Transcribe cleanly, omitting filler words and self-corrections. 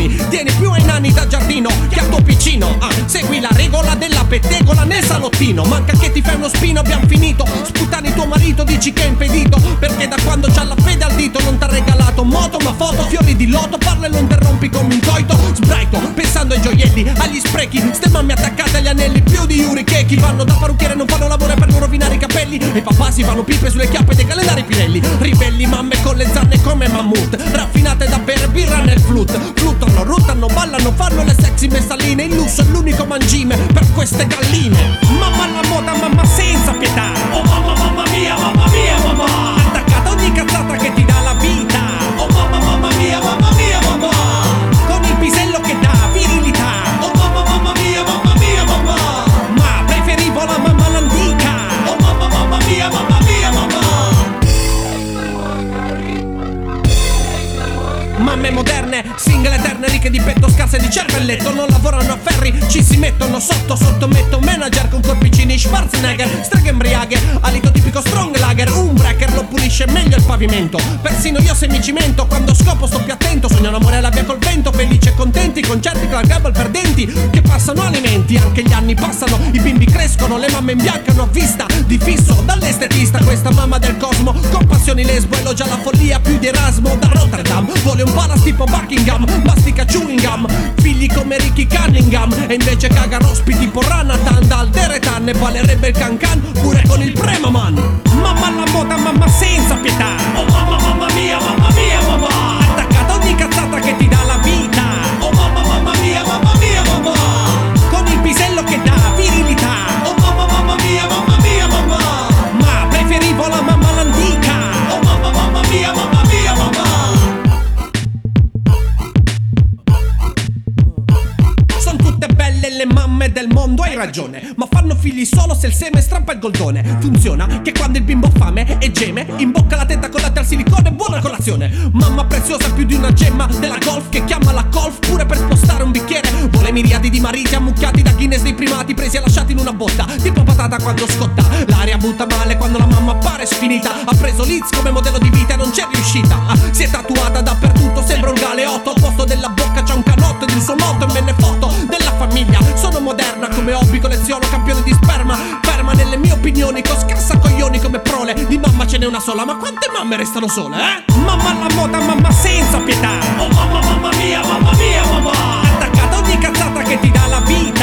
mani. Tieni più ai nani da giardino che al tuo piccino. Segui la regola della pettegola nel salottino. Manca che ti fai uno spino, abbiamo finito. Sputtani tuo marito, dici che è impedito, perché da quando c'ha la fede al dito non t'ha regalato moto ma foto, fiori di loto. Parla e lo interrompi come un coito. Sbraito, pensando ai gioielli, agli sprechi. Ste mamme attaccate agli anelli, più di Yuri che vanno da parrucchiere, non fanno lavoro per non rovinare i capelli. E papà si fanno pipe sulle chiappe dei calendari Pirelli. Ribelli mamme con le zanne come mammut, raffinate da bere birra nel flut. Fluttano, ruttano, ballano, fanno le sexy messaline. Il lusso è l'unico mangime per queste galline. Mamma alla moda, mamma senza pietà. Oh mamma mia, mamma mia, mamma. Attaccata a ogni cazzata che ti dà la vita. Oh mamma mia, mamma mia, mamma. Con il pisello che dà virilità. Oh mamma mia, mamma mia, mamma. Ma preferivo la mamma l'antica. Oh mamma mia, mamma mia, mamma. Mamme moderne, single eterne, ricche di petto, scarse di cervelletto. Non lavorano a ferri, ci si mettono sotto. Sottometto manager con corpicini Schwarzenegger. Streghe embriaghe, alito tipico strong lager. Un breaker lo pulisce meglio il pavimento. Persino io se mi cimento, quando scopo sto più attento. Sogno un amore alla via col vento, felici e contenti. Concerti con la gabba perdenti, che passano alimenti. Anche gli anni passano, i bimbi crescono, le mamme imbiancano a vista di fisso dall'estetista. Questa mamma del cosmo, con passioni lesbo, elogia la follia più di Erasmo da Rotterdam. Vuole un palace tipo Buckingham, mastica chewing gum, figli come Ricky Cunningham. E invece caga rospi tipo Ranatan dal Deretan. E ballerebbe il cancan pure con il Premaman. Mamma alla moda, mamma senza pietà. Oh mamma mia, mamma mia, mamma. Attaccata a ogni cazzata che ti dà la vita. Oh mamma mia, mamma mia, mamma. Con il pisello che dà virilità. Oh mamma mia, mamma mia, mamma. Ma preferivo la mamma l'antica. Oh mamma mia, mamma mia, mamma. Son tutte belle le mamme del mondo, hai ragione, ma fanno figli solo se il seme strappa il goldone. Funziona che quando il bimbo ha fame e geme, imbocca la tetta con latte al silicone, buona colazione. Mamma preziosa più di una gemma della golf, che chiama la golf pure per spostare un bicchiere. Vuole miriadi di mariti ammucchiati da Guinness dei primati, presi e lasciati in una botta, tipo patata quando scotta. L'aria butta male quando la mamma appare sfinita. Ha preso Liz come modello di vita e non c'è riuscita. Si è tatuata dappertutto, sembra un galeotto. Al posto della bocca c'ha un canotto ed il suo motto e me ne foto della famiglia. Sono moderna come hobby, colleziono campioni di sperma. Ferma nelle mie opinioni, con scassa coglioni come prole. Di mamma ce n'è una sola, ma quante mamme restano sole, Mamma alla moda, mamma senza pietà. Oh mamma mia, mamma mia, mamma. Attaccata a ogni cazzata che ti dà la vita.